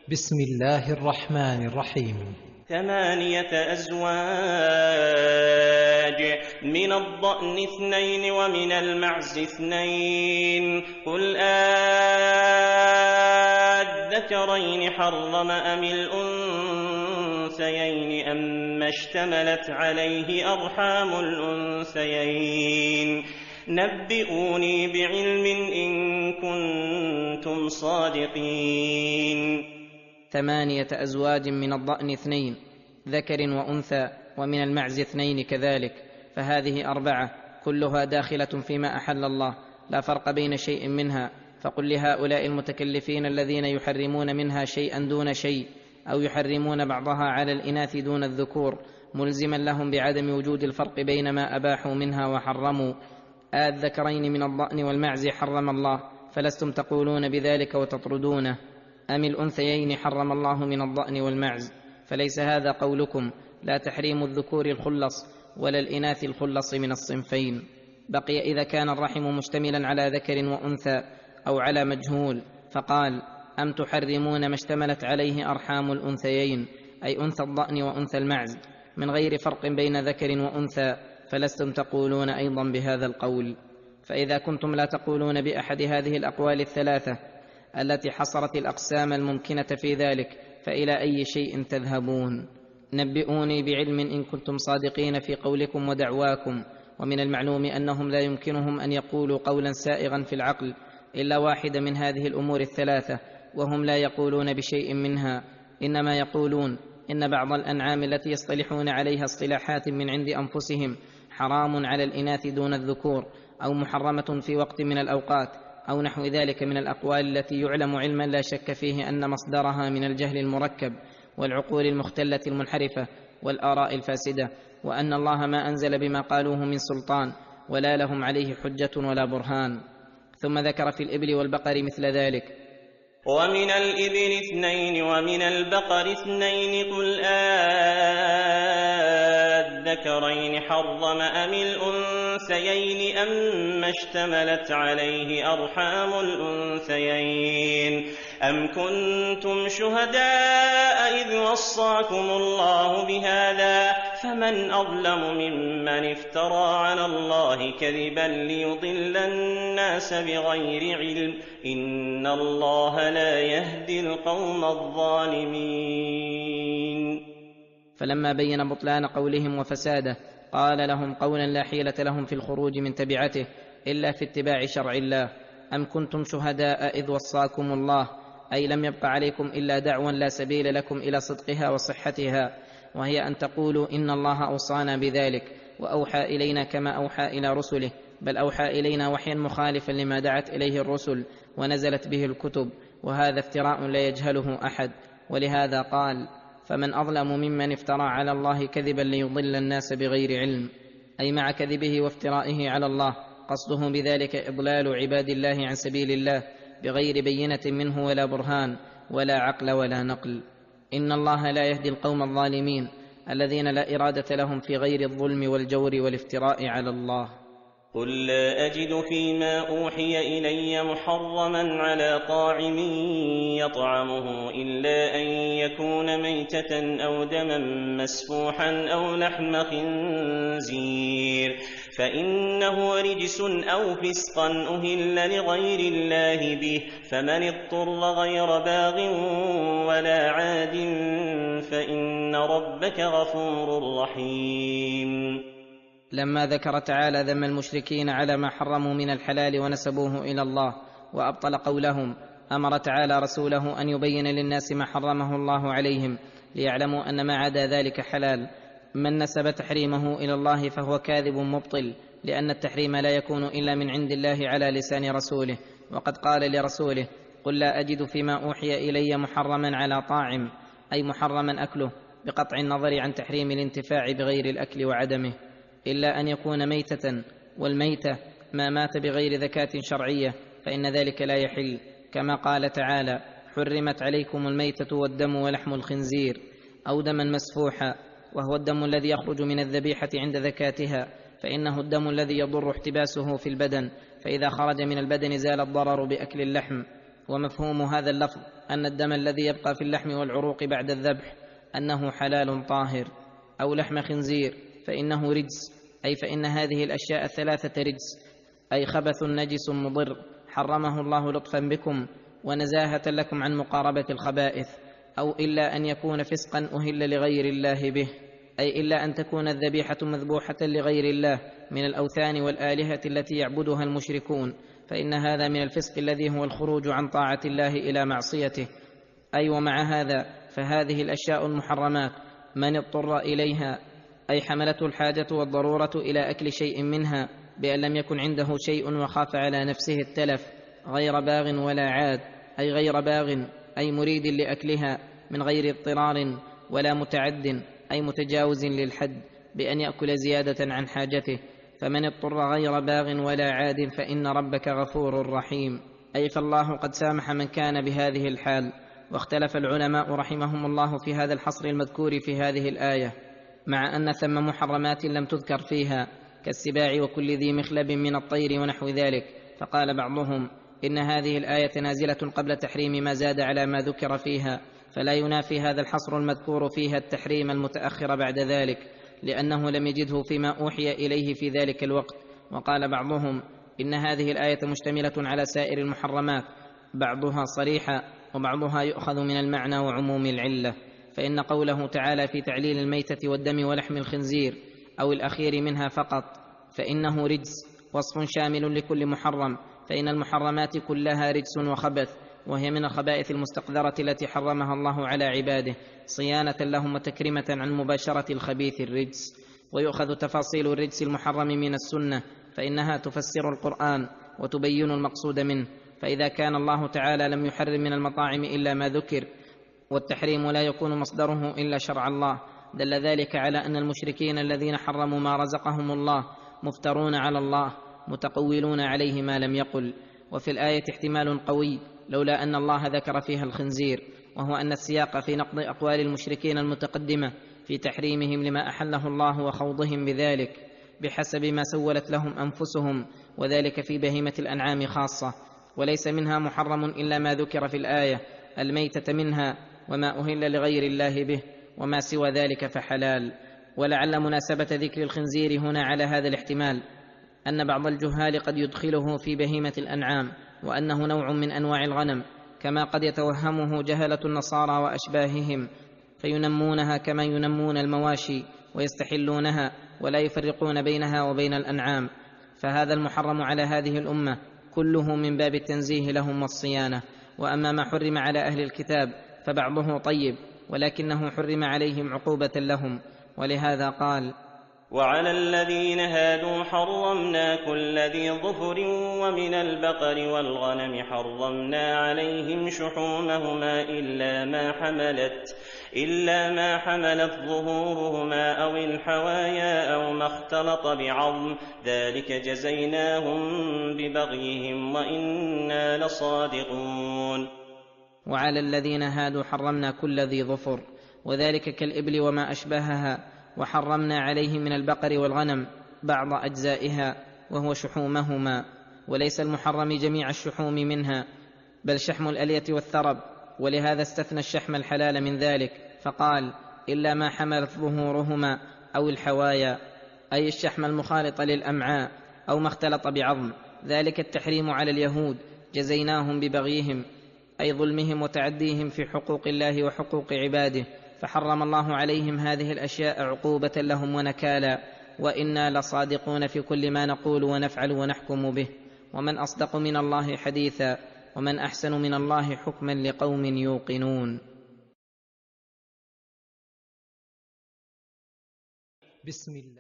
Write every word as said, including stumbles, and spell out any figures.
بسم الله الرحمن الرحيم. ثمانية أزواج، من الضأن اثنين ومن المعز اثنين، قل آذكرين حرم أم الأنثيين أما اشتملت عليه أرحام الأنثيين، نبئوني بعلم إن كنتم صادقين. ثمانية أزواج، من الضأن اثنين ذكر وأنثى، ومن المعز اثنين كذلك، فهذه أربعة كلها داخلة فيما أحل الله، لا فرق بين شيء منها. فقل لهؤلاء المتكلفين الذين يحرمون منها شيئا دون شيء، أو يحرمون بعضها على الإناث دون الذكور، ملزما لهم بعدم وجود الفرق بين ما أباحوا منها وحرموا. الذكرين من الضأن والمعز حرم الله، فلستم تقولون بذلك وتطردونه. أم الأنثيين حرم الله من الضأن والمعز، فليس هذا قولكم، لا تحريم الذكور الخلص ولا الإناث الخلص من الصنفين. بقي إذا كان الرحم مشتملا على ذكر وأنثى أو على مجهول، فقال أم تحرمون ما اشتملت عليه أرحام الأنثيين، أي أنثى الضأن وأنثى المعز، من غير فرق بين ذكر وأنثى، فلستم تقولون أيضا بهذا القول. فإذا كنتم لا تقولون بأحد هذه الأقوال الثلاثة التي حصرت الأقسام الممكنة في ذلك، فإلى أي شيء تذهبون؟ نبئوني بعلم إن كنتم صادقين في قولكم ودعواكم. ومن المعلوم أنهم لا يمكنهم أن يقولوا قولا سائغا في العقل إلا واحدة من هذه الأمور الثلاثة، وهم لا يقولون بشيء منها، إنما يقولون إن بعض الأنعام التي يصطلحون عليها اصطلاحات من عند أنفسهم حرام على الإناث دون الذكور، أو محرمة في وقت من الأوقات، أو نحو ذلك من الأقوال التي يعلم علما لا شك فيه أن مصدرها من الجهل المركب والعقول المختلة المنحرفة والآراء الفاسدة، وأن الله ما أنزل بما قالوه من سلطان، ولا لهم عليه حجة ولا برهان. ثم ذكر في الإبل والبقر مثل ذلك. ومن الإبل اثنين ومن البقر اثنين، قل آذكرين حرم أم الأنثيين أما اشتملت عليه أرحام الأنثيين، أم كنتم شهداء إذ وصاكم الله بهذا، فمن أظلم ممن افترى على الله كذبا ليضل الناس بغير علم، إن الله لا يهدي القوم الظالمين. فلما بين بطلان قولهم وفساده، قال لهم قولا لا حيلة لهم في الخروج من تبعته إلا في اتباع شرع الله. أم كنتم شهداء إذ وصاكم الله، أي لم يبق عليكم إلا دعوى لا سبيل لكم إلى صدقها وصحتها، وهي أن تقولوا إن الله أوصانا بذلك وأوحى إلينا كما أوحى إلى رسله، بل أوحى إلينا وحيا مخالفا لما دعت إليه الرسل ونزلت به الكتب، وهذا افتراء لا يجهله أحد. ولهذا قال فمن أظلم ممن افترى على الله كذبا ليضل الناس بغير علم، أي مع كذبه وافترائه على الله قصده بذلك إضلال عباد الله عن سبيل الله بغير بينة منه ولا برهان ولا عقل ولا نقل. إن الله لا يهدي القوم الظالمين الذين لا إرادة لهم في غير الظلم والجور والافتراء على الله. قل لا أجد فيما أوحي إلي محرما على طاعم يطعمه إلا أن يكون ميتة أو دما مسفوحا أو لحم خنزير فإنه رجس أو فسقا أهل لغير الله به، فمن اضطر غير باغ ولا عاد فإن ربك غفور رحيم. لما ذكر تعالى ذم المشركين على ما حرموا من الحلال ونسبوه إلى الله وأبطل قولهم، أمر تعالى رسوله أن يبين للناس ما حرمه الله عليهم ليعلموا أن ما عدا ذلك حلال. من نسب تحريمه إلى الله فهو كاذب مبطل، لأن التحريم لا يكون إلا من عند الله على لسان رسوله، وقد قال لرسوله قل لا أجد فيما أوحي إلي محرما على طاعم، أي محرما أكله بقطع النظر عن تحريم الانتفاع بغير الأكل وعدمه، إلا أن يكون ميتة، والميتة ما مات بغير ذكاة شرعية فإن ذلك لا يحل، كما قال تعالى حرمت عليكم الميتة والدم ولحم الخنزير، أو دما مسفوحا، وهو الدم الذي يخرج من الذبيحة عند ذكاتها، فإنه الدم الذي يضر احتباسه في البدن، فإذا خرج من البدن زال الضرر بأكل اللحم. ومفهوم هذا اللفظ أن الدم الذي يبقى في اللحم والعروق بعد الذبح أنه حلال طاهر، أو لحم خنزير فإنه رجس، أي فإن هذه الأشياء الثلاثة رجس، أي خبث نجس مضر حرمه الله لطفا بكم ونزاهة لكم عن مقاربة الخبائث، أو إلا أن يكون فسقا أهل لغير الله به، أي إلا أن تكون الذبيحة مذبوحة لغير الله من الأوثان والآلهة التي يعبدها المشركون، فإن هذا من الفسق الذي هو الخروج عن طاعة الله إلى معصيته. أي ومع هذا فهذه الأشياء المحرمات من اضطر إليها، أي حملته الحاجة والضرورة إلى أكل شيء منها بأن لم يكن عنده شيء وخاف على نفسه التلف، غير باغ ولا عاد، أي غير باغ أي مريد لأكلها من غير اضطرار، ولا متعد أي متجاوز للحد بأن يأكل زيادة عن حاجته، فمن اضطر غير باغ ولا عاد فإن ربك غفور رحيم، أي فالله قد سامح من كان بهذه الحال. واختلف العلماء رحمهم الله في هذا الحصر المذكور في هذه الآية، مع أن ثم محرمات لم تذكر فيها كالسباع وكل ذي مخلب من الطير ونحو ذلك، فقال بعضهم إن هذه الآية نازلة قبل تحريم ما زاد على ما ذكر فيها، فلا ينافي هذا الحصر المذكور فيها التحريم المتأخر بعد ذلك، لأنه لم يجده فيما أوحي إليه في ذلك الوقت. وقال بعضهم إن هذه الآية مشتملة على سائر المحرمات، بعضها صريحة وبعضها يؤخذ من المعنى وعموم العلة، فإن قوله تعالى في تعليل الميتة والدم ولحم الخنزير أو الأخير منها فقط فإنه رجس وصف شامل لكل محرم، فإن المحرمات كلها رجس وخبث، وهي من الخبائث المستقذرة التي حرمها الله على عباده صيانة لهم وتكريمة عن مباشرة الخبيث الرجس. ويؤخذ تفاصيل الرجس المحرم من السنة، فإنها تفسر القرآن وتبين المقصود منه، فإذا كان الله تعالى لم يحرم من المطاعم إلا ما ذكر، والتحريم لا يكون مصدره إلا شرع الله، دل ذلك على أن المشركين الذين حرموا ما رزقهم الله مفترون على الله متقولون عليه ما لم يقل. وفي الآية احتمال قوي لولا أن الله ذكر فيها الخنزير، وهو أن السياق في نقض أقوال المشركين المتقدمة في تحريمهم لما أحله الله وخوضهم بذلك بحسب ما سولت لهم أنفسهم، وذلك في بهيمة الأنعام خاصة، وليس منها محرم إلا ما ذكر في الآية، الميتة منها وما أهل لغير الله به، وما سوى ذلك فحلال. ولعل مناسبة ذكر الخنزير هنا على هذا الاحتمال أن بعض الجهال قد يدخله في بهيمة الأنعام، وأنه نوع من أنواع الغنم، كما قد يتوهمه جهلة النصارى وأشباههم فينمونها كما ينمون المواشي ويستحلونها ولا يفرقون بينها وبين الأنعام، فهذا المحرم على هذه الأمة كله من باب التنزيه لهم والصيانة. وأما ما حرم على أهل الكتاب فبعضه طيب، ولكنه حرم عليهم عقوبة لهم، ولهذا قال: وعلى الذين هادوا حرمنا كل ذي ظفر ومن البقر والغنم حرمنا عليهم شحومهما إلا ما حملت إلا ما حملت ظهورهما أو الحوايا أو ما اختلط بعظم، ذلك جزيناهم ببغيهم وإنا لصادقون. وعلى الذين هادوا حرمنا كل ذي ظفر، وذلك كالإبل وما أشبهها، وحرمنا عليهم من البقر والغنم بعض أجزائها وهو شحومهما، وليس المحرم جميع الشحوم منها بل شحم الألية والثرب، ولهذا استثنى الشحم الحلال من ذلك فقال: إلا ما حملت ظهورهما أو الحوايا، أي الشحم المخالط للأمعاء أو ما اختلط بعظم، ذلك التحريم على اليهود جزيناهم ببغيهم، أي ظلمهم وتعديهم في حقوق الله وحقوق عباده، فحرم الله عليهم هذه الأشياء عقوبة لهم ونكالا، وإنا لصادقون في كل ما نقول ونفعل ونحكم به، ومن أصدق من الله حديثا، ومن أحسن من الله حكما لقوم يوقنون. بسم الله.